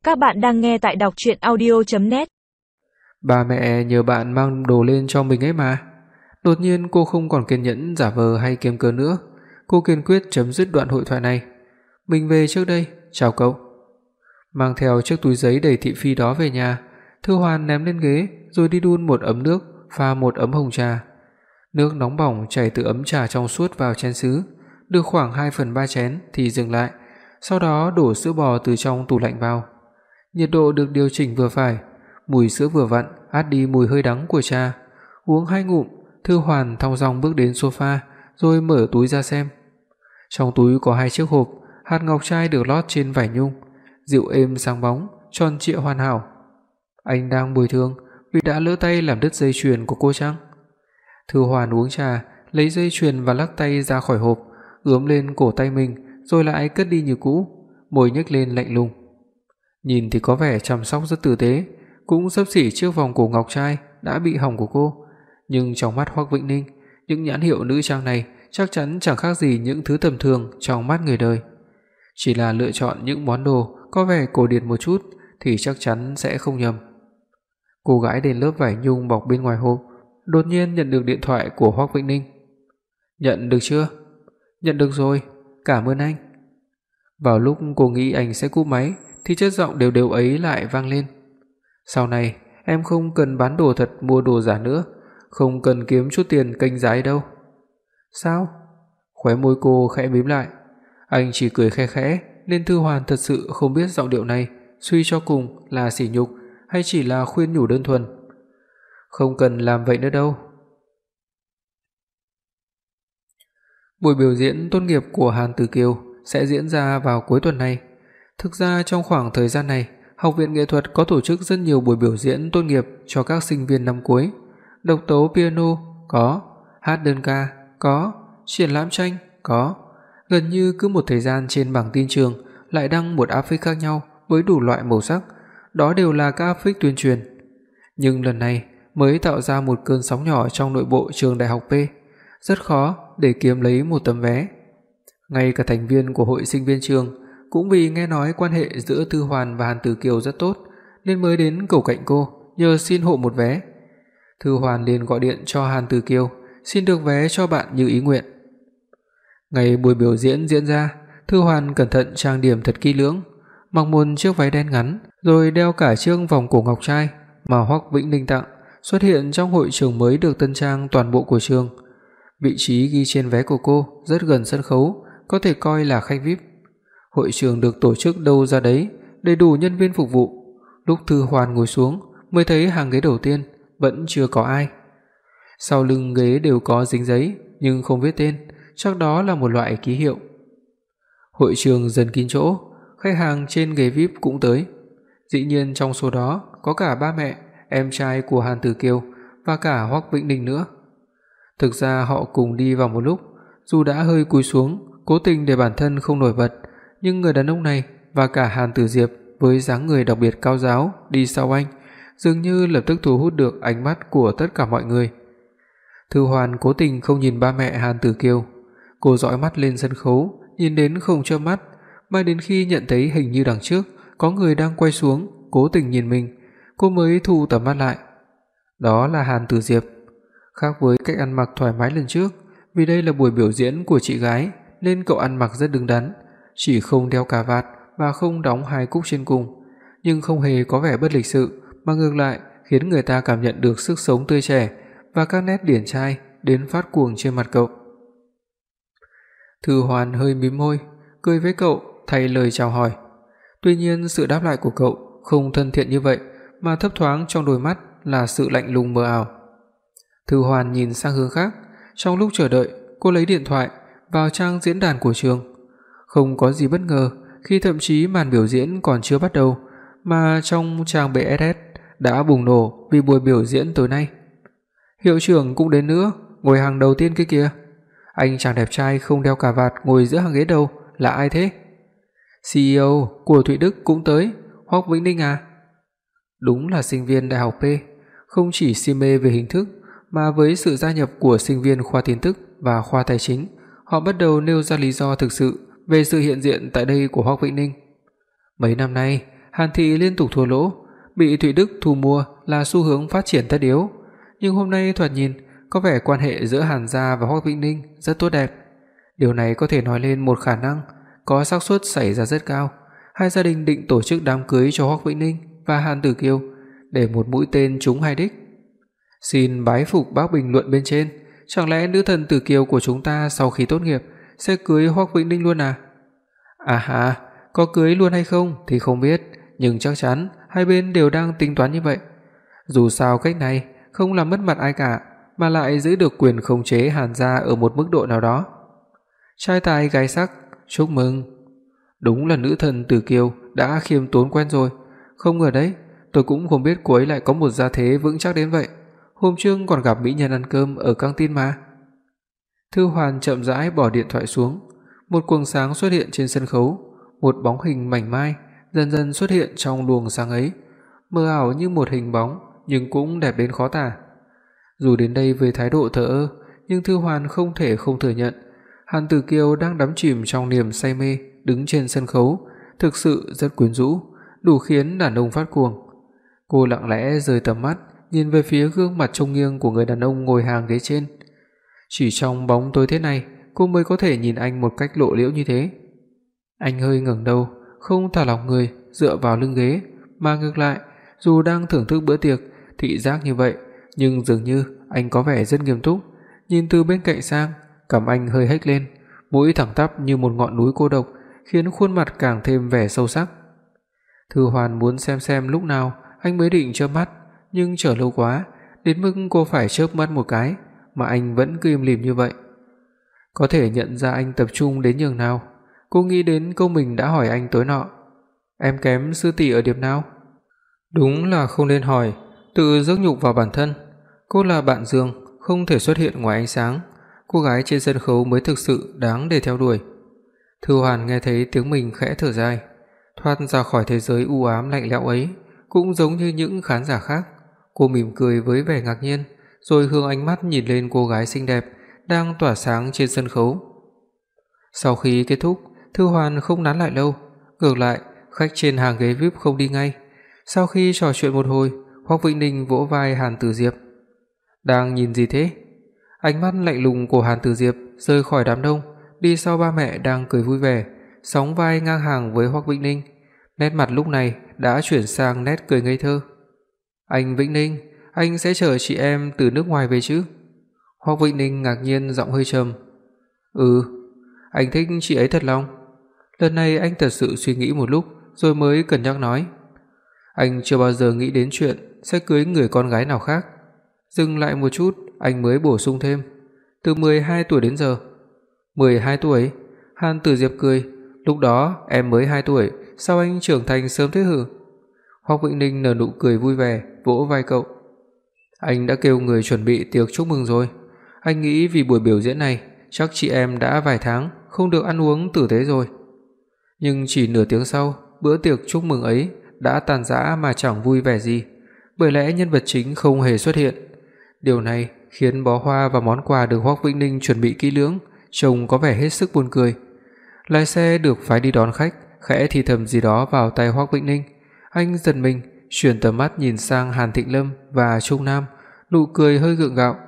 Các bạn đang nghe tại đọc truyện audio.net. Ba mẹ nhờ bạn mang đồ lên cho mình ấy mà. Đột nhiên cô không còn kiên nhẫn giả vờ hay kiếm cớ nữa. Cô kiên quyết chấm dứt đoạn hội thoại này. Mình về trước đây, chào cậu. Mang theo chiếc túi giấy đầy thị phi đó về nhà, Thư Hoàn ném lên ghế rồi đi đun một ấm nước, pha một ấm hồng trà. Nước nóng bỏng chảy từ ấm trà trong suốt vào chén sứ, được khoảng 2/3 chén thì dừng lại, sau đó đổ sữa bò từ trong tủ lạnh vào. Nhiệt độ được điều chỉnh vừa phải, mùi sữa vừa vặn át đi mùi hơi đắng của trà. Uống 2 ngụm, Thư Hoàn thong dong bước đến sofa rồi mở túi ra xem. Trong túi có 2 chiếc hộp, hạt ngọc trai được lót trên vải nhung, dịu êm sáng bóng, tròn trịa hoàn hảo. Anh đang bồi thường vì đã lỡ tay làm đứt dây chuyền của cô chăng? Thư Hoàn uống trà, lấy dây chuyền và lắc tay ra khỏi hộp, ướm lên cổ tay mình rồi lại cất đi như cũ, môi nhếch lên lạnh lùng. Nhìn thì có vẻ chăm sóc rất tử tế, cũng xấp xỉ chiếc vòng cổ ngọc trai đã bị hỏng của cô, nhưng trong mắt Hoắc Vĩnh Ninh, những nhãn hiệu nữ trang này chắc chắn chẳng khác gì những thứ tầm thường trong mắt người đời. Chỉ là lựa chọn những món đồ có vẻ cổ điển một chút thì chắc chắn sẽ không nhầm. Cô gái đến lớp vải nhung bọc bên ngoài hộp, đột nhiên nhận được điện thoại của Hoắc Vĩnh Ninh. "Nhận được chưa?" "Nhận được rồi, cảm ơn anh." Vào lúc cô nghĩ anh sẽ cúp máy thì chất giọng đều đều ấy lại vang lên. "Sau này em không cần bán đồ thật mua đồ giả nữa, không cần kiếm chút tiền kênh giá đâu." "Sao?" Khóe môi cô khẽ mím lại. Anh chỉ cười khẽ khẽ nên Thư Hoàn thật sự không biết giọng điệu này suy cho cùng là sỉ nhục hay chỉ là khuyên nhủ đơn thuần. "Không cần làm vậy nữa đâu." Buổi biểu diễn tốt nghiệp của Hàn Tử Kiều sẽ diễn ra vào cuối tuần này. Thực ra trong khoảng thời gian này, Học viện Nghệ thuật có tổ chức rất nhiều buổi biểu diễn tốt nghiệp cho các sinh viên năm cuối. Độc tấu piano có, hát đơn ca có, triển lãm tranh có. Gần như cứ một thời gian trên bảng tin trường lại đăng một áp phích khác nhau với đủ loại màu sắc, đó đều là các áp phích tuyên truyền. Nhưng lần này mới tạo ra một cơn sóng nhỏ trong nội bộ trường đại học P, rất khó để kiếm lấy một tấm vé. Ngay cả thành viên của hội sinh viên trường cũng vì nghe nói quan hệ giữa Thư Hoàn và Hàn Tử Kiều rất tốt nên mới đến cầu cạnh cô nhờ xin hộ một vé. Thư Hoàn liền gọi điện cho Hàn Tử Kiều xin được vé cho bạn như ý nguyện. Ngày buổi biểu diễn diễn ra, Thư Hoàn cẩn thận trang điểm thật kỹ lưỡng, mặc một chiếc váy đen ngắn rồi đeo cả chiếc vòng cổ ngọc trai mà Hoắc Vĩnh Ninh tặng, xuất hiện trong hội trường mới được tân trang toàn bộ của trường. Vị trí ghi trên vé của cô rất gần sân khấu, có thể coi là khách VIP. Hội trường được tổ chức đâu ra đấy, đầy đủ nhân viên phục vụ. Lúc Thư Hoàn ngồi xuống mới thấy hàng ghế đầu tiên vẫn chưa có ai. Sau lưng ghế đều có dính giấy nhưng không viết tên, chắc đó là một loại ký hiệu. Hội trường dần kín chỗ, khách hàng trên ghế VIP cũng tới. Dĩ nhiên trong số đó có cả ba mẹ, em trai của Hàn Tử Kiều và cả Hoắc Vĩnh Ninh nữa. Thực ra họ cùng đi vào một lúc, dù đã hơi cúi xuống, cố tình để bản thân không nổi bật, nhưng người đàn ông này và cả Hàn Tử Diệp với dáng người đặc biệt cao ráo đi sau anh, dường như lập tức thu hút được ánh mắt của tất cả mọi người. Thư Hoàn cố tình không nhìn ba mẹ Hàn Tử Kiều, cô dõi mắt lên sân khấu, nhìn đến không chớp mắt, mãi đến khi nhận thấy hình như đằng trước có người đang quay xuống, cố tình nhìn mình, cô mới thu tầm mắt lại. Đó là Hàn Tử Diệp. Khác với cách ăn mặc thoải mái lần trước, vì đây là buổi biểu diễn của chị gái nên cậu ăn mặc rất đứng đắn, chỉ không đeo cà vạt và không đóng 2 cúc trên cùng, nhưng không hề có vẻ bất lịch sự, mà ngược lại khiến người ta cảm nhận được sức sống tươi trẻ và các nét điển trai đến phát cuồng trên mặt cậu. Thư Hoàn hơi mím môi, cười với cậu thay lời chào hỏi. Tuy nhiên sự đáp lại của cậu không thân thiện như vậy, mà thấp thoáng trong đôi mắt là sự lạnh lùng mờ ảo. Thư Hoàn nhìn sang hướng khác, trong lúc chờ đợi, cô lấy điện thoại vào trang diễn đàn của trường. Không có gì bất ngờ khi thậm chí màn biểu diễn còn chưa bắt đầu mà trong trang BSS đã bùng nổ vì buổi biểu diễn tối nay. Hiệu trưởng cũng đến nữa, ngồi hàng đầu tiên kia kìa. Anh chàng đẹp trai không đeo cà vạt ngồi giữa hàng ghế đầu là ai thế? CEO của Thụy Đức cũng tới, Hoắc Vĩnh Ninh à? Đúng là sinh viên đại học P, không chỉ si mê về hình thức mà với sự gia nhập của sinh viên khoa tin tức và khoa tài chính, họ bắt đầu nêu ra lý do thực sự về sự hiện diện tại đây của Hoắc Vĩnh Ninh. Mấy năm nay, Hàn thị liên tục thua lỗ, bị Thụy Đức thu mua là xu hướng phát triển tất yếu, nhưng hôm nay thoạt nhìn có vẻ quan hệ giữa Hàn gia và Hoắc Vĩnh Ninh rất tốt đẹp. Điều này có thể nói lên một khả năng có xác suất xảy ra rất cao, hai gia đình định tổ chức đám cưới cho Hoắc Vĩnh Ninh và Hàn Tử Kiều để một mũi tên trúng hai đích. Xin bái phục bác bình luận bên trên, chẳng lẽ nữ thần Tử Kiều của chúng ta sau khi tốt nghiệp sẽ cưới Hoắc Vĩnh Ninh luôn à? À ha, có cưới luôn hay không thì không biết, nhưng chắc chắn hai bên đều đang tính toán như vậy. Dù sao cách này không làm mất mặt ai cả, mà lại giữ được quyền khống chế Hàn gia ở một mức độ nào đó. Trai tài gái sắc, chúc mừng. Đúng là nữ thần Tử Kiều đã khiêm tốn quen rồi, không ngờ đấy, tôi cũng không biết cô ấy lại có một gia thế vững chắc đến vậy. Hôm trước còn gặp mỹ nhân ăn cơm ở căng tin mà. Thư Hoàn chậm rãi bỏ điện thoại xuống, một quầng sáng xuất hiện trên sân khấu, một bóng hình mảnh mai dần dần xuất hiện trong luồng sáng ấy, mờ ảo như một hình bóng nhưng cũng đẹp đến khó tả. Dù đến đây với thái độ thờ ơ, nhưng Thư Hoàn không thể không thừa nhận, Hàn Tử Kiều đang đắm chìm trong niềm say mê đứng trên sân khấu, thực sự rất quyến rũ, đủ khiến đàn ông phát cuồng. Cô lặng lẽ rời tầm mắt, nhìn về phía gương mặt trông nghiêng của người đàn ông ngồi hàng ghế trên. Chỉ trong bóng tối thế này, cô mới có thể nhìn anh một cách lộ liễu như thế. Anh hơi ngẩng đầu, không thả lỏng người dựa vào lưng ghế, mà ngược lại, dù đang thưởng thức bữa tiệc, thị giác như vậy, nhưng dường như anh có vẻ rất nghiêm túc. Nhìn từ bên cạnh sang, cằm anh hơi hếch lên, mũi thẳng tắp như một ngọn núi cô độc, khiến khuôn mặt càng thêm vẻ sâu sắc. Thư Hoàn muốn xem lúc nào anh mới định chớp mắt, nhưng chờ lâu quá, đến mức cô phải chớp mắt một cái mà anh vẫn cứ im lìm như vậy. Có thể nhận ra anh tập trung đến nhường nào, cô nghĩ đến câu mình đã hỏi anh tối nọ. Em kém sư tỷ ở điểm nào? Đúng là không nên hỏi, tự dốc nhục vào bản thân. Cô là bạn Dương, không thể xuất hiện ngoài ánh sáng, cô gái trên sân khấu mới thực sự đáng để theo đuổi. Thư Hoàn nghe thấy tiếng mình khẽ thở dài, thoát ra khỏi thế giới u ám lạnh lẽo ấy, cũng giống như những khán giả khác. Cô mỉm cười với vẻ ngạc nhiên, rồi hướng ánh mắt nhìn lên cô gái xinh đẹp đang tỏa sáng trên sân khấu. Sau khi kết thúc, Thư Hoàn không nán lại lâu, ngược lại, khách trên hàng ghế VIP không đi ngay. Sau khi trò chuyện một hồi, Hoắc Vĩnh Ninh vỗ vai Hàn Tử Diệp. Đang nhìn gì thế? Ánh mắt lạnh lùng của Hàn Tử Diệp rơi khỏi đám đông, đi sau ba mẹ đang cười vui vẻ, sóng vai ngang hàng với Hoắc Vĩnh Ninh. Nét mặt lúc này đã chuyển sang nét cười ngây thơ. Anh Vĩnh Ninh, anh sẽ chở chị em từ nước ngoài về chứ? Hoắc Vĩnh Ninh ngạc nhiên, giọng hơi trầm. Ừ, anh thích chị ấy thật lòng. Lần này anh thật sự suy nghĩ một lúc rồi mới cân nhắc nói. Anh chưa bao giờ nghĩ đến chuyện sẽ cưới người con gái nào khác. Dừng lại một chút, anh mới bổ sung thêm. Từ 12 tuổi đến giờ. 12 tuổi? Hàn Tử Diệp cười. Lúc đó em mới 2 tuổi, sao anh trưởng thành sớm thế hử? Hoắc Vĩnh Ninh nở nụ cười vui vẻ, vỗ vai cậu. Anh đã kêu người chuẩn bị tiệc chúc mừng rồi. Anh nghĩ vì buổi biểu diễn này, chắc chị em đã vài tháng không được ăn uống tử tế rồi. Nhưng chỉ nửa tiếng sau, bữa tiệc chúc mừng ấy đã tàn rã mà chẳng vui vẻ gì, bởi lẽ nhân vật chính không hề xuất hiện. Điều này khiến bó hoa và món quà được Hoắc Vĩnh Ninh chuẩn bị kỹ lưỡng trông có vẻ hết sức buồn cười. Lái xe được phái đi đón khách khẽ thì thầm gì đó vào tai Hoắc Vĩnh Ninh. Anh giật mình, chuyển tầm mắt nhìn sang Hàn Thịnh Lâm và Trung Nam, nụ cười hơi gượng gạo.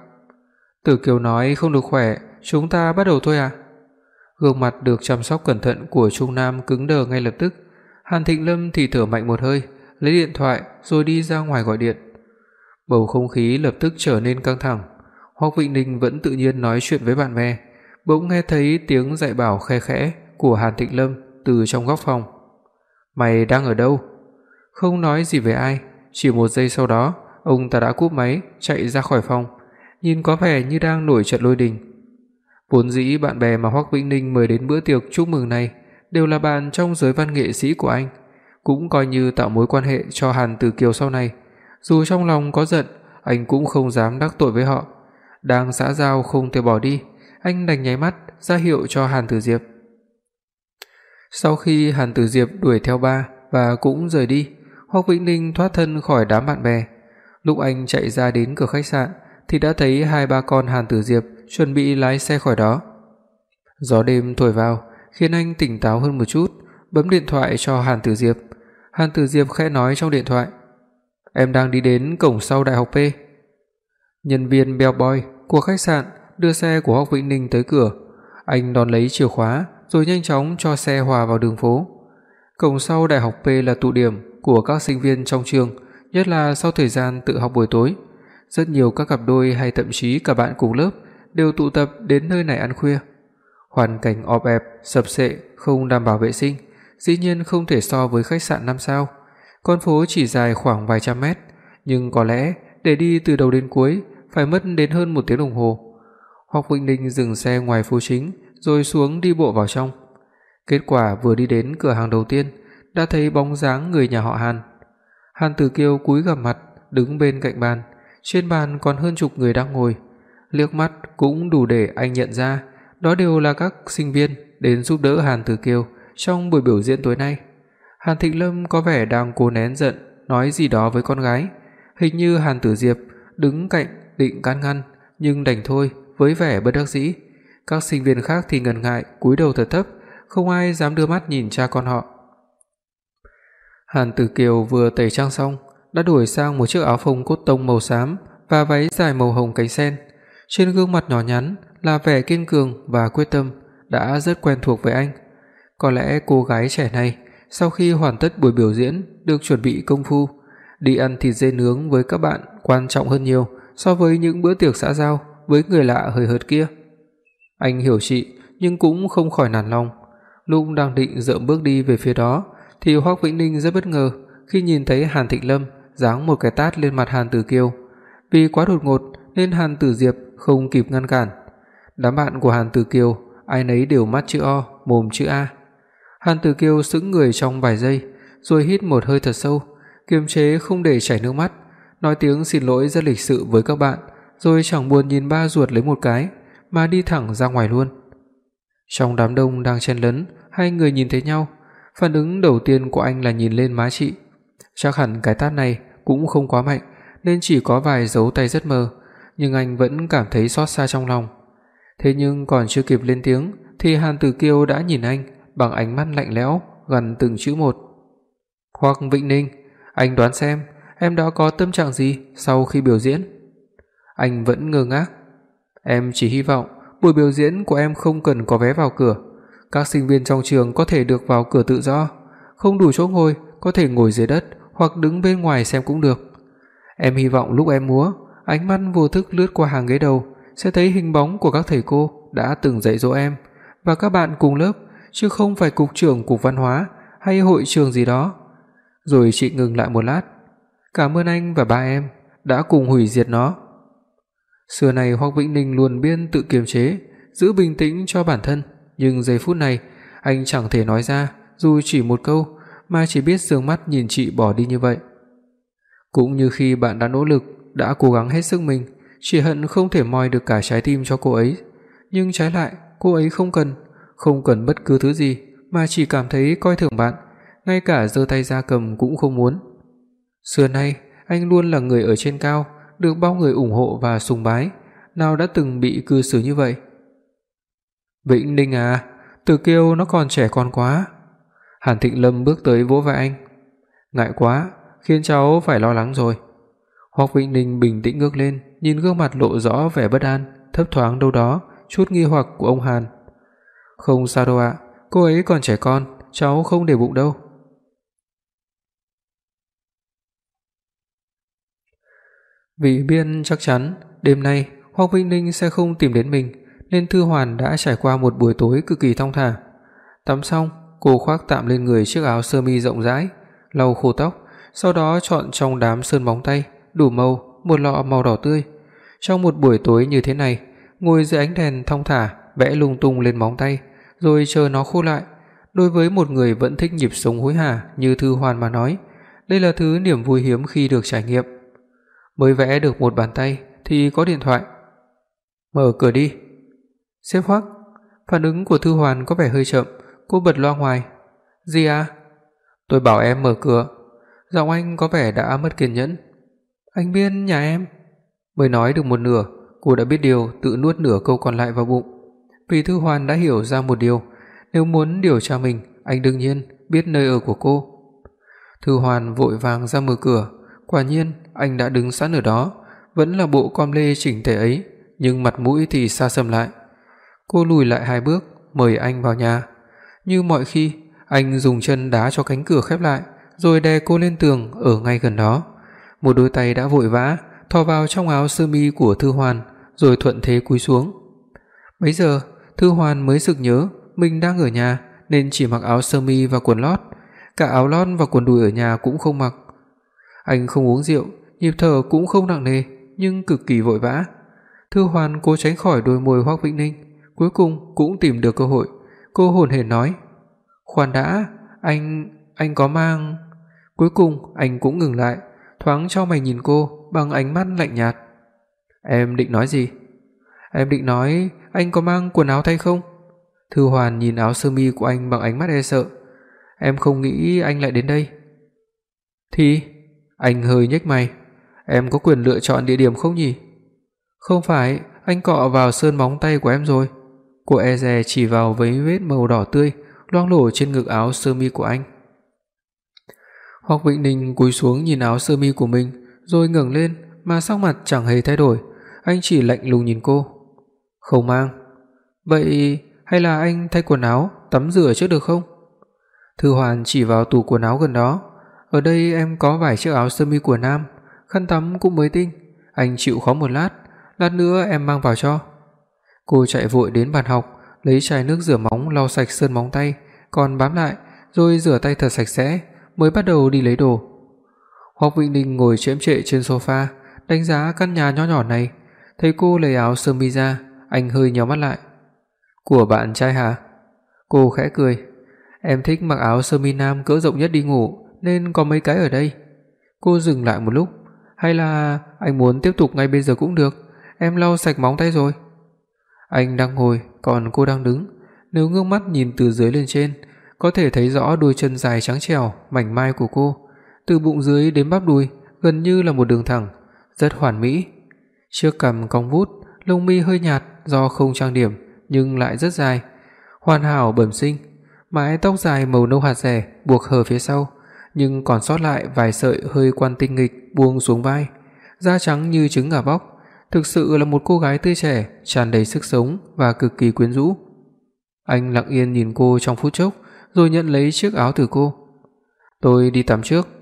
Tử Kiều nói không được khỏe, chúng ta bắt đầu thôi à? Gương mặt được chăm sóc cẩn thận của Trung Nam cứng đờ ngay lập tức. Hàn Thịnh Lâm thì thở mạnh một hơi, lấy điện thoại rồi đi ra ngoài gọi điện. Bầu không khí lập tức trở nên căng thẳng. Hoắc Vĩnh Ninh vẫn tự nhiên nói chuyện với bạn bè, bỗng nghe thấy tiếng dạy bảo khe khẽ của Hàn Thịnh Lâm từ trong góc phòng. Mày đang ở đâu? Không nói gì với ai, chỉ một giây sau đó, ông ta đã cúp máy, chạy ra khỏi phòng, nhìn có vẻ như đang nổi trận lôi đình. Vốn dĩ bạn bè mà Hoắc Vĩnh Ninh mời đến bữa tiệc chúc mừng này đều là bạn trong giới văn nghệ sĩ của anh, cũng coi như tạo mối quan hệ cho Hàn Tử Kiều sau này. Dù trong lòng có giận, anh cũng không dám đắc tội với họ. Đang xã giao không thể bỏ đi, anh đành nháy mắt ra hiệu cho Hàn Tử Diệp. Sau khi Hàn Tử Diệp đuổi theo ba và cũng rời đi, Hoắc Vĩnh Ninh thoát thân khỏi đám bạn bè. Lúc anh chạy ra đến cửa khách sạn thì đã thấy hai ba con Hàn Tử Diệp chuẩn bị lái xe khỏi đó. Gió đêm thổi vào khiến anh tỉnh táo hơn một chút, bấm điện thoại cho Hàn Tử Diệp. Hàn Tử Diệp khẽ nói trong điện thoại. Em đang đi đến cổng sau đại học P. Nhân viên bellboy của khách sạn đưa xe của Hoắc Vĩnh Ninh tới cửa. Anh đón lấy chìa khóa rồi nhanh chóng cho xe hòa vào đường phố. Cổng sau đại học P là tụ điểm của các sinh viên trong trường, nhất là sau thời gian tự học buổi tối. Rất nhiều các cặp đôi hay thậm chí cả bạn cùng lớp đều tụ tập đến nơi này ăn khuya. Hoàn cảnh ọp ẹp, sập xệ, không đảm bảo vệ sinh, dĩ nhiên không thể so với khách sạn 5 sao. Con phố chỉ dài khoảng vài trăm mét, nhưng có lẽ để đi từ đầu đến cuối phải mất đến hơn 1 tiếng đồng hồ. Hoắc Vĩnh Ninh dừng xe ngoài phố chính rồi xuống đi bộ vào trong. Kết quả vừa đi đến cửa hàng đầu tiên đã thấy bóng dáng người nhà họ Hàn. Hàn Tử Kiều cúi gằm mặt đứng bên cạnh bàn, trên bàn còn hơn chục người đang ngồi. Liếc mắt cũng đủ để anh nhận ra đó đều là các sinh viên đến giúp đỡ Hàn Tử Kiều trong buổi biểu diễn tối nay. Hàn Thịnh Lâm có vẻ đang cố nén giận, nói gì đó với con gái. Hình như Hàn Tử Diệp đứng cạnh định can ngăn, nhưng đành thôi với vẻ bất đắc dĩ. Các sinh viên khác thì ngần ngại cúi đầu thật thấp, không ai dám đưa mắt nhìn cha con họ. Hàn Tử Kiều vừa tẩy trang xong, đã đổi sang một chiếc áo phông cốt tông màu xám và váy dài màu hồng cánh sen. Trên gương mặt nhỏ nhắn là vẻ kiên cường và quyết tâm đã rất quen thuộc với anh. Có lẽ cô gái trẻ này sau khi hoàn tất buổi biểu diễn được chuẩn bị công phu, đi ăn thịt dê nướng với các bạn quan trọng hơn nhiều so với những bữa tiệc xã giao với người lạ hời hợt kia. Anh hiểu chị nhưng cũng không khỏi nản lòng. Lúc đang định dậm bước đi về phía đó thì Hoắc Vĩnh Ninh rất bất ngờ khi nhìn thấy Hàn Thịnh Lâm giáng một cái tát lên mặt Hàn Tử Kiều. Vì quá đột ngột nên Hàn Tử Diệp không kịp ngăn cản. Đám bạn của Hàn Tử Kiều ai nấy đều mắt chữ O, mồm chữ A. Hàn Tử Kiều sững người trong vài giây, rồi hít một hơi thật sâu, kiềm chế không để chảy nước mắt, nói tiếng xin lỗi rất lịch sự với các bạn, rồi chẳng buồn nhìn ba ruột lấy một cái mà đi thẳng ra ngoài luôn. Trong đám đông đang chen lấn, hai người nhìn thấy nhau, phản ứng đầu tiên của anh là nhìn lên má chị. Chắc hẳn cái tát này cũng không quá mạnh nên chỉ có vài dấu tay rất mờ, nhưng anh vẫn cảm thấy xót xa trong lòng. Thế nhưng còn chưa kịp lên tiếng thì Hàn Tử Kiều đã nhìn anh bằng ánh mắt lạnh lẽo, gần từng chữ một. Hoắc Vĩnh Ninh, anh đoán xem em đã có tâm trạng gì sau khi biểu diễn? Anh vẫn ngơ ngác. Em chỉ hy vọng buổi biểu diễn của em không cần có vé vào cửa. Các sinh viên trong trường có thể được vào cửa tự do, không đủ chỗ ngồi có thể ngồi dưới đất hoặc đứng bên ngoài xem cũng được. Em hy vọng lúc em múa, ánh mắt vô thức lướt qua hàng ghế đầu sẽ thấy hình bóng của các thầy cô đã từng dạy dỗ em và các bạn cùng lớp, chứ không phải cục trưởng cục văn hóa hay hội trường gì đó. Rồi chị ngừng lại một lát. Cảm ơn anh và ba em đã cùng hủy diệt nó. Xưa này Hoắc Vĩnh Ninh luôn biết tự kiềm chế, giữ bình tĩnh cho bản thân, nhưng giây phút này anh chẳng thể nói ra dù chỉ một câu, mà chỉ biết dương mắt nhìn chị bỏ đi như vậy. Cũng như khi bạn đã nỗ lực, đã cố gắng hết sức mình, chỉ hận không thể moi được cả trái tim cho cô ấy, nhưng trái lại cô ấy không cần bất cứ thứ gì mà chỉ cảm thấy coi thường bạn, ngay cả giơ tay ra cầm cũng không muốn. Xưa nay anh luôn là người ở trên cao, được bao người ủng hộ và sùng bái, nào đã từng bị cư xử như vậy. Vĩnh Ninh à, Tử Kiều nó còn trẻ con quá. Hàn Thịnh Lâm bước tới vỗ vai anh. Ngại quá, khiến cháu phải lo lắng rồi. Hoắc Vĩnh Ninh bình tĩnh ngước lên, nhìn gương mặt lộ rõ vẻ bất an, thấp thoáng đâu đó chút nghi hoặc của ông Hàn. Không sao đâu ạ, cô ấy còn trẻ con, cháu không để bụng đâu. Vì biết chắc chắn đêm nay Hoắc Vĩnh Ninh sẽ không tìm đến mình, nên Thư Hoàn đã trải qua một buổi tối cực kỳ thong thả. Tắm xong, cô khoác tạm lên người chiếc áo sơ mi rộng rãi, lau khô tóc, sau đó chọn trong đám sơn móng tay đủ màu một lọ màu đỏ tươi. Trong một buổi tối như thế này, ngồi dưới ánh đèn thong thả vẽ lung tung lên móng tay, rồi chờ nó khô lại. Đối với một người vẫn thích nhịp sống hối hả như Thư Hoàn mà nói, đây là thứ niềm vui hiếm khi được trải nghiệm. Mới vẽ được một bàn tay thì có điện thoại. Mở cửa đi. Sếp Hoắc. Phản ứng của Thư Hoàn có vẻ hơi chậm, cô bật loa ngoài. Gì à? Tôi bảo em mở cửa. Giọng anh có vẻ đã mất kiên nhẫn. Anh biết nhà em. Mới nói được một nửa, cô đã biết điều, tự nuốt nửa câu còn lại vào bụng. Vì Thư Hoàn đã hiểu ra một điều, nếu muốn điều tra mình, anh đương nhiên biết nơi ở của cô. Thư Hoàn vội vàng ra mở cửa, quả nhiên anh đã đứng sẵn ở đó, vẫn là bộ com lê chỉnh tề ấy, nhưng mặt mũi thì xa sầm lại. Cô lùi lại 2 bước, mời anh vào nhà. Như mọi khi, anh dùng chân đá cho cánh cửa khép lại, rồi đè cô lên tường ở ngay gần đó. Một đôi tay đã vội vã thò vào trong áo sơ mi của Thư Hoàn, rồi thuận thế cúi xuống. Bấy giờ, Thư Hoàn mới sực nhớ mình đang ở nhà nên chỉ mặc áo sơ mi và quần lót, cả áo lót và quần đùi ở nhà cũng không mặc. Anh không uống rượu, nhịp thở cũng không nặng nề, nhưng cực kỳ vội vã. Thư Hoàn cố tránh khỏi đôi môi Hoắc Vĩnh Ninh, cuối cùng cũng tìm được cơ hội. Cô hổn hển nói: "Khoan đã, anh có mang..." Cuối cùng anh cũng ngừng lại, thoáng chau mày nhìn cô bằng ánh mắt lạnh nhạt. "Em định nói gì?" "Em định nói anh có mang quần áo thay không?" Thư Hoàn nhìn áo sơ mi của anh bằng ánh mắt e sợ. "Em không nghĩ anh lại đến đây." "Thì..." Anh hơi nhếch mày. "Em có quyền lựa chọn địa điểm không nhỉ?" "Không phải, anh cọ vào sơn móng tay của em rồi." Cô e dè chỉ vào vết vết màu đỏ tươi loang lổ trên ngực áo sơ mi của anh. Hoắc Vĩnh Ninh cúi xuống nhìn áo sơ mi của mình, rồi ngẩng lên mà sắc mặt chẳng hề thay đổi, anh chỉ lạnh lùng nhìn cô. "Không mang. Vậy hay là anh thay quần áo, tắm rửa trước được không?" Thư Hoàn chỉ vào tủ quần áo gần đó. "Ở đây em có vài chiếc áo sơ mi của nam, khăn tắm cũng mới tinh, anh chịu khó một lát nữa em mang vào cho." Cô chạy vội đến bàn học, lấy chai nước rửa móng lau sạch sơn móng tay còn bám lại, rồi rửa tay thật sạch sẽ mới bắt đầu đi lấy đồ. Hoắc Vĩnh Ninh ngồi chễm chệ trên sofa, đánh giá căn nhà nho nhỏ này. Thấy cô lấy áo sơ mi ra, anh hơi nhíu mắt lại. "Của bạn trai hả?" Cô khẽ cười. "Em thích mặc áo sơ mi nam cỡ rộng nhất đi ngủ nên có mấy cái ở đây." Cô dừng lại một lúc. "Hay là anh muốn tiếp tục ngay bây giờ cũng được, em lau sạch móng tay rồi." Anh đang ngồi, còn cô đang đứng. Nếu ngước mắt nhìn từ dưới lên trên, có thể thấy rõ đôi chân dài trắng trẻo, mảnh mai của cô, từ bụng dưới đến bắp đùi, gần như là một đường thẳng, rất hoàn mỹ. Chiếc cằm cong vút, lông mi hơi nhạt do không trang điểm nhưng lại rất dài, hoàn hảo bẩm sinh. Mái tóc dài màu nâu hạt dẻ buộc hở phía sau, nhưng còn sót lại vài sợi hơi quan tinh nghịch buông xuống vai. Da trắng như trứng gà bóc, thực sự là một cô gái tươi trẻ, tràn đầy sức sống và cực kỳ quyến rũ. Anh lặng yên nhìn cô trong phút chốc, rồi nhận lấy chiếc áo từ cô. "Tôi đi tắm trước."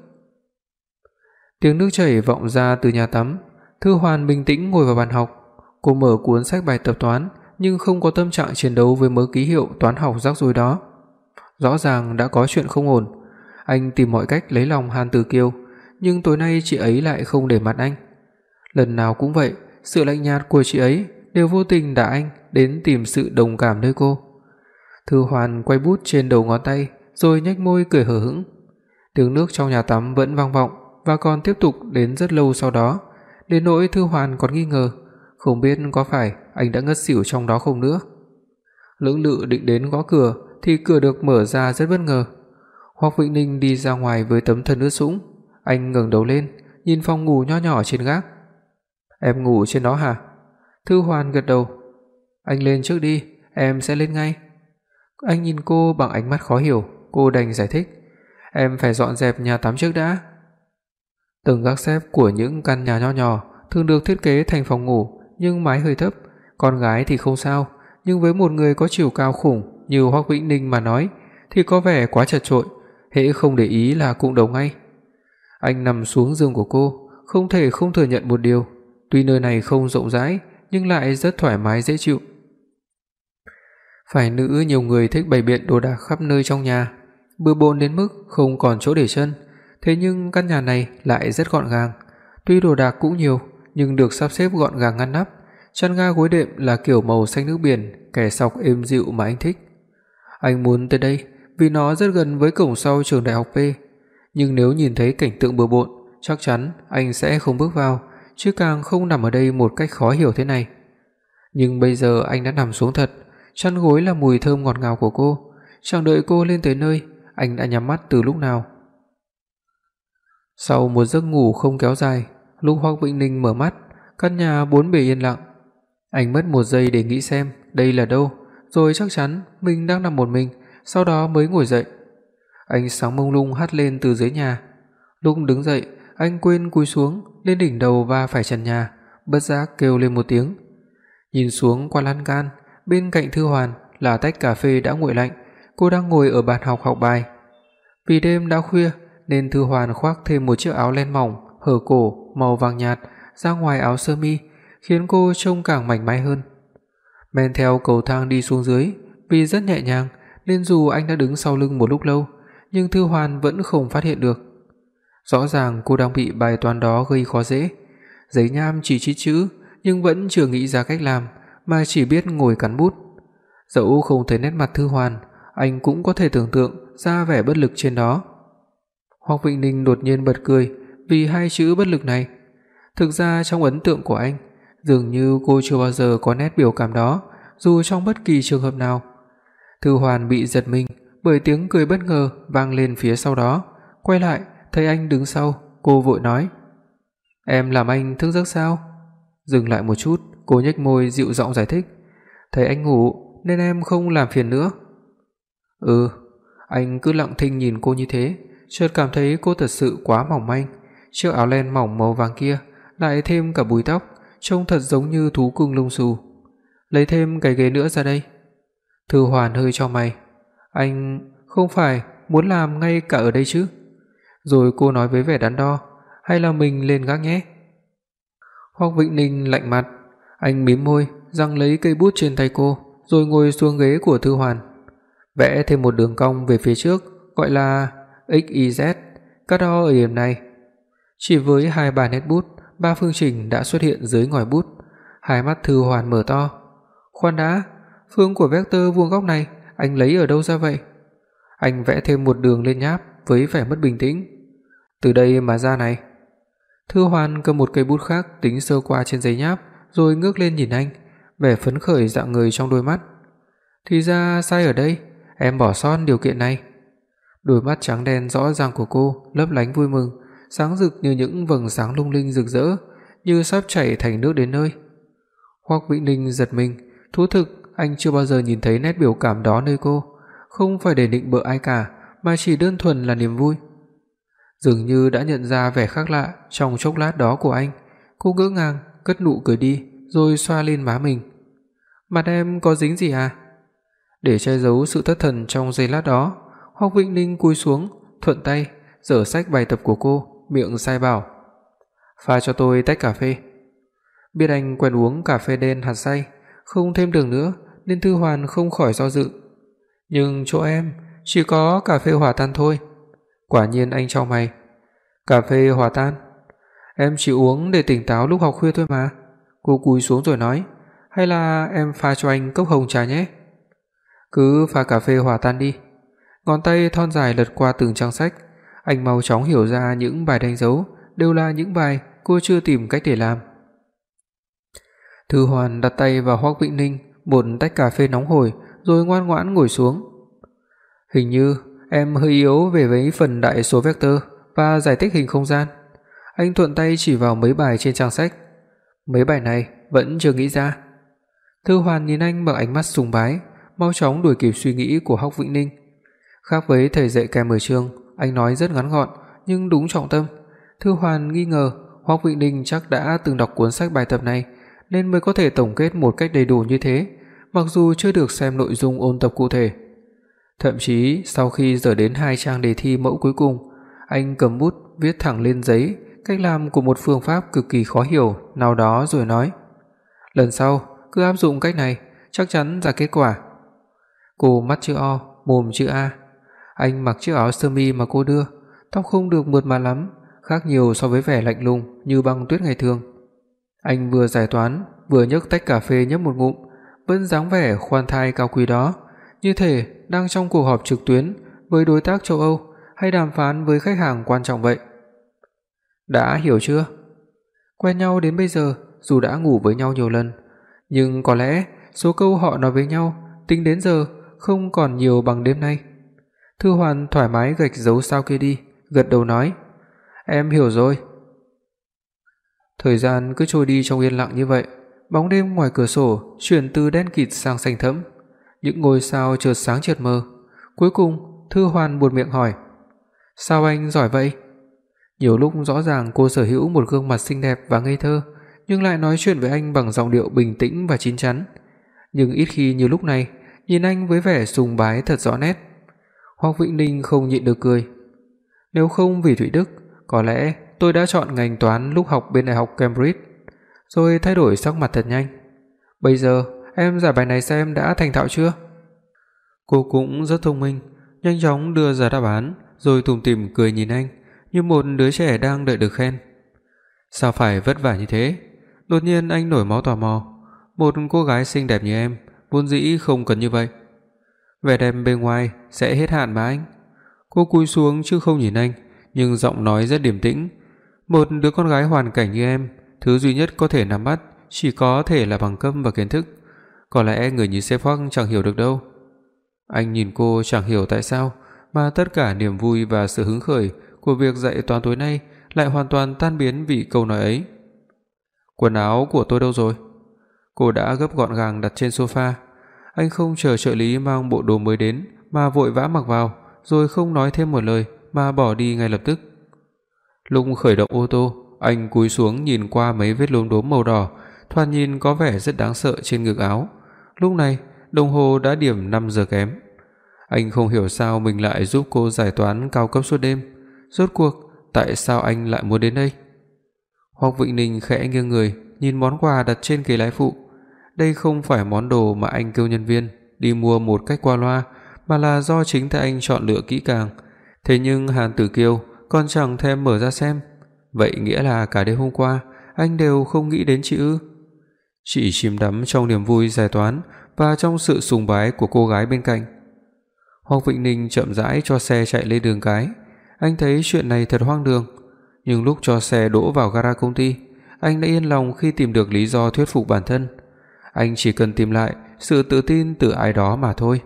Tiếng nước chảy vọng ra từ nhà tắm. Thư Hoàn bình tĩnh ngồi vào bàn học. Cô mở cuốn sách bài tập toán, nhưng không có tâm trạng chiến đấu với mớ ký hiệu toán học rắc rối đó. Rõ ràng đã có chuyện không ổn. Anh tìm mọi cách lấy lòng Hàn Tử Kiều, nhưng tối nay chị ấy lại không để mặt anh. Lần nào cũng vậy, sự lạnh nhạt của chị ấy đều vô tình đả anh đến tìm sự đồng cảm nơi cô. Thư Hoàn quay bút trên đầu ngón tay, rồi nhếch môi cười hờ hững. Tiếng nước trong nhà tắm vẫn vang vọng và còn tiếp tục đến rất lâu sau đó, đến nỗi Thư Hoàn còn nghi ngờ, không biết có phải anh đã ngất xỉu trong đó không nữa. Lưỡng lự định đến gõ cửa thì cửa được mở ra rất bất ngờ. Hoắc Vĩnh Ninh đi ra ngoài với tấm thân ướt sũng. Anh ngẩng đầu lên, nhìn phòng ngủ nho nhỏ trên gác. "Em ngủ trên đó hả?" Thư Hoàn gật đầu. "Anh lên trước đi, em sẽ lên ngay." Anh nhìn cô bằng ánh mắt khó hiểu, cô đành giải thích. "Em phải dọn dẹp nhà tắm trước đã." Tầng gác xếp của những căn nhà nho nhỏ thường được thiết kế thành phòng ngủ, nhưng mái hơi thấp. Con gái thì không sao, nhưng với một người có chiều cao khủng như Hoắc Vĩnh Ninh mà nói thì có vẻ quá chật chội, hễ không để ý là cũng đầu ngay. Anh nằm xuống giường của cô, không thể không thừa nhận một điều, tuy nơi này không rộng rãi nhưng lại rất thoải mái dễ chịu. Phải nữ nhiều người thích bày biện đồ đạc khắp nơi trong nhà, bừa bộn đến mức không còn chỗ để chân, thế nhưng căn nhà này lại rất gọn gàng. Tuy đồ đạc cũng nhiều nhưng được sắp xếp gọn gàng ngăn nắp, chăn ga gối đệm là kiểu màu xanh nước biển, kẻ sọc êm dịu mà anh thích. Anh muốn tới đây vì nó rất gần với cổng sau trường đại học P, nhưng nếu nhìn thấy cảnh tượng bừa bộn, chắc chắn anh sẽ không bước vào, chứ càng không nằm ở đây một cách khó hiểu thế này. Nhưng bây giờ anh đã nằm xuống thật, chăn gối là mùi thơm ngọt ngào của cô, chẳng đợi cô lên tới nơi, anh đã nhắm mắt từ lúc nào. Sau một giấc ngủ không kéo dài, lúc Hoắc Vĩnh Ninh mở mắt, căn nhà bốn bề yên lặng. Anh mất một giây để nghĩ xem đây là đâu, rồi chắc chắn mình đang nằm một mình, sau đó mới ngồi dậy. Ánh sáng mông lung hắt lên từ dưới nhà, Lúc đứng dậy, anh quên cúi xuống, lên đỉnh đầu va phải trần nhà, bất giác kêu lên một tiếng. Nhìn xuống qua lan can, bên cạnh Thư Hoàn là tách cà phê đã nguội lạnh, cô đang ngồi ở bàn học học bài. Vì đêm đã khuya nên Thư Hoàn khoác thêm một chiếc áo len mỏng hở cổ màu vàng nhạt ra ngoài áo sơ mi, khiến cô trông càng mảnh mai hơn. Men theo cầu thang đi xuống dưới, vì rất nhẹ nhàng nên dù anh đã đứng sau lưng một lúc lâu, nhưng Thư Hoàn vẫn không phát hiện được. Rõ ràng cô đang bị bài toán đó gây khó dễ. Giấy nham chỉ chít chữ nhưng vẫn chưa nghĩ ra cách làm mà chỉ biết ngồi cắn bút. Dẫu không thấy nét mặt Thư Hoàn, anh cũng có thể tưởng tượng ra vẻ bất lực trên đó. Hoắc Vĩnh Ninh đột nhiên bật cười vì hai chữ bất lực này. Thực ra trong ấn tượng của anh, dường như cô chưa bao giờ có nét biểu cảm đó, dù trong bất kỳ trường hợp nào. Thư Hoàn bị giật mình bởi tiếng cười bất ngờ vang lên phía sau đó, quay lại thấy anh đứng sau, cô vội nói: "Em làm anh thức giấc sao?" Dừng lại một chút, cô nhếch môi dịu giọng giải thích: "Thấy anh ngủ nên em không làm phiền nữa." "Ừ." Anh cứ lặng thinh nhìn cô như thế, chợt cảm thấy cô thật sự quá mỏng manh, chiếc áo len mỏng màu vàng kia lại thêm cả búi tóc, trông thật giống như thú cưng lông xù. "Lấy thêm cái ghế nữa ra đây." Thư Hoàn hơi chau mày: "Anh không phải muốn làm ngay cả ở đây chứ?" Rồi cô nói với vẻ đắn đo: "Hay là mình lên gác nhé?" Hoắc Vĩnh Ninh lạnh mặt, anh mím môi, giằng lấy cây bút trên tay cô, rồi ngồi xuống ghế của Thư Hoàn, vẽ thêm một đường cong về phía trước, gọi là XYZ, cắt đo ở điểm này. Chỉ với 2-3 nét bút, 3 phương trình đã xuất hiện dưới ngòi bút. Hai mắt Thư Hoàn mở to. "Khoan đã, phương của vectơ vuông góc này anh lấy ở đâu ra vậy?" Anh vẽ thêm một đường lên nháp với vẻ mất bình tĩnh. "Từ đây mà ra này." Thư Hoàn cầm một cây bút khác tính sơ qua trên giấy nháp, rồi ngước lên nhìn anh, vẻ phấn khởi rạng ngời trong đôi mắt. "Thì ra sai ở đây, em bỏ sót điều kiện này." Đôi mắt trắng đen rõ ràng của cô lấp lánh vui mừng, sáng rực như những vầng sáng lung linh rực rỡ, như sắp chảy thành nước đến nơi. Hoắc Vĩnh Ninh giật mình, thú thực anh chưa bao giờ nhìn thấy nét biểu cảm đó nơi cô, không phải để định bợ ai cả, mà chỉ đơn thuần là niềm vui. Dường như đã nhận ra vẻ khác lạ trong chốc lát đó của anh, cô ngỡ ngàng cất nụ cười đi, rồi xoa lên má mình. "Mặt em có dính gì à?" Để che giấu sự thất thần trong giây lát đó, Hoắc Vĩnh Ninh cúi xuống, thuận tay giở sách bài tập của cô, miệng sai bảo: "Pha cho tôi tách cà phê." Biết anh quen uống cà phê đen hạt xay, không thêm đường nữa, nên Thư Hoàn không khỏi do dự. "Nhưng chỗ em chỉ có cà phê hòa tan thôi." Quả nhiên anh chau mày. "Cà phê hòa tan? Em chỉ uống để tỉnh táo lúc học khuya thôi mà." Cô cúi xuống rồi nói: "Hay là em pha cho anh cốc hồng trà nhé?" "Cứ pha cà phê hòa tan đi." Ngón tay thon dài lật qua từng trang sách, anh mau chóng hiểu ra những bài đánh dấu đều là những bài cô chưa tìm cách để làm. Thư Hoàn đặt tay vào Hoắc Vĩnh Ninh một tách cà phê nóng hổi, rồi ngoan ngoãn ngồi xuống. "Hình như em hơi yếu về với phần đại số vectơ và giải tích hình không gian." Anh thuận tay chỉ vào mấy bài trên trang sách. "Mấy bài này vẫn chưa nghĩ ra." Thư Hoàn nhìn anh bằng ánh mắt sùng bái, mau chóng đuổi kịp suy nghĩ của Hoắc Vĩnh Ninh. Khác với thầy dạy kèm ở trường, anh nói rất ngắn gọn nhưng đúng trọng tâm. Thư Hoàn nghi ngờ Hoắc Vĩnh Ninh chắc đã từng đọc cuốn sách bài tập này nên mới có thể tổng kết một cách đầy đủ như thế, mặc dù chưa được xem nội dung ôn tập cụ thể. Thậm chí sau khi dở đến 2 trang đề thi mẫu cuối cùng, anh cầm bút viết thẳng lên giấy cách làm của một phương pháp cực kỳ khó hiểu nào đó rồi nói: "Lần sau cứ áp dụng cách này, chắc chắn ra kết quả." Cô mắt chữ O, mồm chữ A. Anh mặc chiếc áo sơ mi mà cô đưa, tóc không được mượt mà lắm, khác nhiều so với vẻ lạnh lùng như băng tuyết ngày thường. Anh vừa giải toán, vừa nhấc tách cà phê nhấp một ngụm, vẫn dáng vẻ khoan thai cao quý đó, như thể đang trong cuộc họp trực tuyến với đối tác châu Âu hay đàm phán với khách hàng quan trọng vậy. "Đã hiểu chưa? Quen nhau đến bây giờ, dù đã ngủ với nhau nhiều lần, nhưng có lẽ số câu họ nói với nhau tính đến giờ không còn nhiều bằng đêm nay." Thư Hoàn thoải mái gạch dấu sao kia đi, gật đầu nói: "Em hiểu rồi." Thời gian cứ trôi đi trong yên lặng như vậy, bóng đêm ngoài cửa sổ chuyển từ đen kịt sang xanh thẫm, những ngôi sao chợt sáng chợt mờ. Cuối cùng, Thư Hoàn buột miệng hỏi: "Sao anh giỏi vậy?" Nhiều lúc rõ ràng cô sở hữu một gương mặt xinh đẹp và ngây thơ, nhưng lại nói chuyện với anh bằng giọng điệu bình tĩnh và chín chắn. Nhưng ít khi như lúc này, nhìn anh với vẻ sùng bái thật rõ nét. Hoắc Vĩnh Ninh không nhịn được cười. Nếu không vì Thụy Đức, có lẽ tôi đã chọn ngành toán lúc học bên Đại học Cambridge. Rồi thay đổi sắc mặt thật nhanh. Bây giờ em giải bài này xem đã thành thạo chưa? Cô cũng rất thông minh, nhanh chóng đưa ra đáp án, rồi tủm tỉm cười nhìn anh, như một đứa trẻ đang đợi được khen. Sao phải vất vả như thế? Đột nhiên anh nổi máu tò mò. Một cô gái xinh đẹp như em, vốn dĩ không cần như vậy. Vẻ đẹp bên ngoài sẽ hết hạn mà anh. Cô cúi xuống chứ không nhìn anh, nhưng giọng nói rất điềm tĩnh. Một đứa con gái hoàn cảnh như em, thứ duy nhất có thể nắm bắt chỉ có thể là bằng cấp và kiến thức. Có lẽ người như sếp Hoắc chẳng hiểu được đâu. Anh nhìn cô chẳng hiểu tại sao mà tất cả niềm vui và sự hứng khởi của việc dạy toán tối nay lại hoàn toàn tan biến vì câu nói ấy. Quần áo của tôi đâu rồi? Cô đã gấp gọn gàng đặt trên sofa. Anh không chờ trợ lý mang bộ đồ mới đến mà vội vã mặc vào, rồi không nói thêm một lời mà bỏ đi ngay lập tức. Lúc khởi động ô tô, anh cúi xuống nhìn qua mấy vết lốm đốm màu đỏ, thoạt nhìn có vẻ rất đáng sợ trên ngực áo. Lúc này, đồng hồ đã điểm 5 giờ kém. Anh không hiểu sao mình lại giúp cô giải toán cao cấp suốt đêm. Rốt cuộc, tại sao anh lại muốn đến đây? Hoắc Vĩnh Ninh khẽ nghiêng người, nhìn món quà đặt trên ghế lái phụ. Đây không phải món đồ mà anh kêu nhân viên đi mua một cách qua loa, mà là do chính tay anh chọn lựa kỹ càng. Thế nhưng Hàn Tử Kiêu còn chẳng thèm mở ra xem. Vậy nghĩa là cả đêm hôm qua anh đều không nghĩ đến chị ư? Chị chìm đắm trong niềm vui giải toán và trong sự sùng bái của cô gái bên cạnh. Hoắc Vĩnh Ninh chậm rãi cho xe chạy lên đường cái. Anh thấy chuyện này thật hoang đường, nhưng lúc cho xe đỗ vào gara công ty, anh đã yên lòng khi tìm được lý do thuyết phục bản thân. Anh chỉ cần tìm lại sự tự tin từ ai đó mà thôi.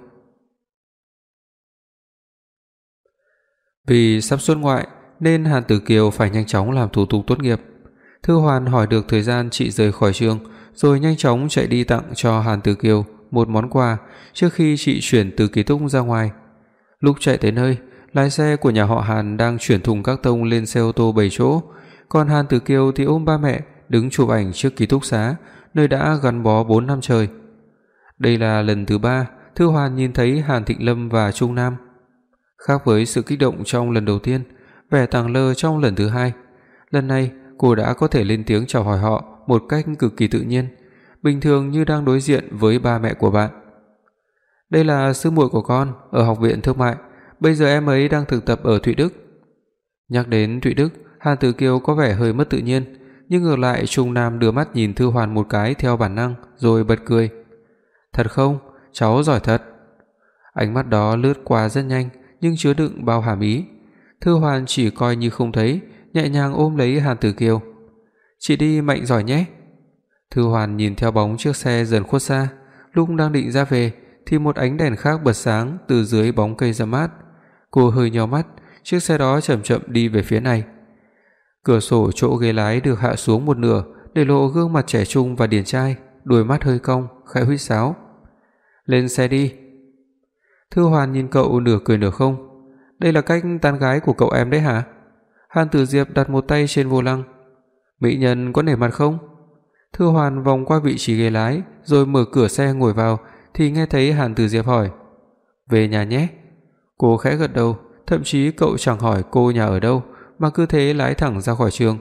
Vì sắp xuất ngoại nên Hàn Tử Kiều phải nhanh chóng làm thủ tục tốt nghiệp. Thư Hoàn hỏi được thời gian chị rời khỏi trường, rồi nhanh chóng chạy đi tặng cho Hàn Tử Kiều một món quà trước khi chị chuyển từ ký túc ra ngoài. Lúc chạy tới nơi, lái xe của nhà họ Hàn đang chuyển thùng các tông lên xe ô tô 7 chỗ, còn Hàn Tử Kiều thì ôm ba mẹ đứng chụp ảnh trước ký túc xá, nơi đã gắn bó 4 năm trời. Đây là lần thứ 3 Thư Hoàn nhìn thấy Hàn Thịnh Lâm và Trung Nam. Khác với sự kích động trong lần đầu tiên, vẻ tàng lơ trong lần thứ 2, lần này cô đã có thể lên tiếng chào hỏi họ một cách cực kỳ tự nhiên, bình thường như đang đối diện với ba mẹ của bạn. Đây là sư muội của con ở học viện thương mại, bây giờ em ấy đang thực tập ở Thụy Đức. Nhắc đến Thụy Đức, Hàn Tử Kiều có vẻ hơi mất tự nhiên, nhưng ngược lại Trung Nam đưa mắt nhìn Thư Hoàn một cái theo bản năng rồi bật cười. Thật không? Cháu giỏi thật. Ánh mắt đó lướt qua rất nhanh nhưng chứa đựng bao hàm ý. Thư Hoàn chỉ coi như không thấy, nhẹ nhàng ôm lấy Hàn Tử Kiều. Chị đi mạnh giỏi nhé. Thư Hoàn nhìn theo bóng chiếc xe dần khuất xa, lúc đang định ra về thì một ánh đèn khác bật sáng từ dưới bóng cây rậm mát. Cô hơi nhíu mắt, chiếc xe đó chậm chậm đi về phía này. Cửa sổ chỗ ghế lái được hạ xuống một nửa để lộ gương mặt trẻ trung và điển trai, đôi mắt hơi cong, khẽ huýt sáo. Lên xe đi. Thư Hoàn nhìn cậu nửa cười nửa không. Đây là cách tán gái của cậu em đấy hả? Hàn Tử Diệp đặt một tay trên vô lăng. Mỹ nhân có nể mặt không? Thư Hoàn vòng qua vị trí ghế lái rồi mở cửa xe ngồi vào thì nghe thấy Hàn Tử Diệp hỏi: Về nhà nhé. Cô khẽ gật đầu, thậm chí cậu chẳng hỏi cô nhà ở đâu mà cứ thế lái thẳng ra khỏi trường.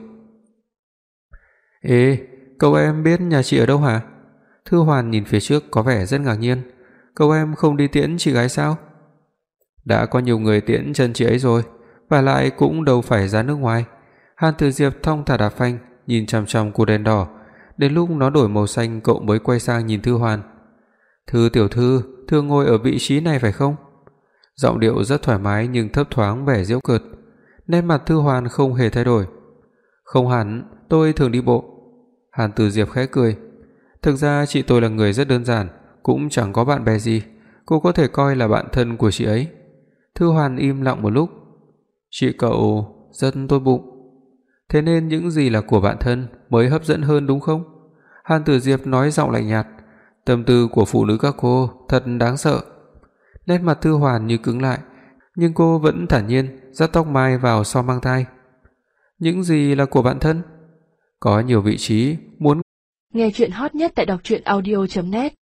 Ê, cậu em biết nhà chị ở đâu hả? Thư Hoàn nhìn phía trước có vẻ rất ngạc nhiên. Cậu em không đi tiễn chị gái sao? Đã có nhiều người tiễn chân chị ấy rồi, và lại cũng đâu phải ra nước ngoài. Hàn Tử Diệp thong thả đạp phanh, nhìn chằm chằm cột đèn đỏ. Đến lúc nó đổi màu xanh cậu mới quay sang nhìn Thư Hoàn. Thư tiểu thư, thường ngồi ở vị trí này phải không? Giọng điệu rất thoải mái nhưng thấp thoáng vẻ giễu cợt. Nét mặt Thư Hoàn không hề thay đổi. Không hẳn, tôi thường đi bộ. Hàn Tử Diệp khẽ cười. Thực ra chị tôi là người rất đơn giản, cũng chẳng có bạn bè gì, cô có thể coi là bạn thân của chị ấy. Thư Hoàn im lặng một lúc. Chị cậu rất tốt bụng. Thế nên những gì là của bạn thân mới hấp dẫn hơn đúng không? Hàn Tử Diệp nói giọng lạnh nhạt. Tâm tư của phụ nữ các cô thật đáng sợ. Nét mặt Thư Hoàn như cứng lại, nhưng cô vẫn thản nhiên dắt tóc mai vào sau mang tai. Những gì là của bạn thân? Có nhiều vị trí muốn. Nghe truyện hot nhất tại đọc truyện audio.net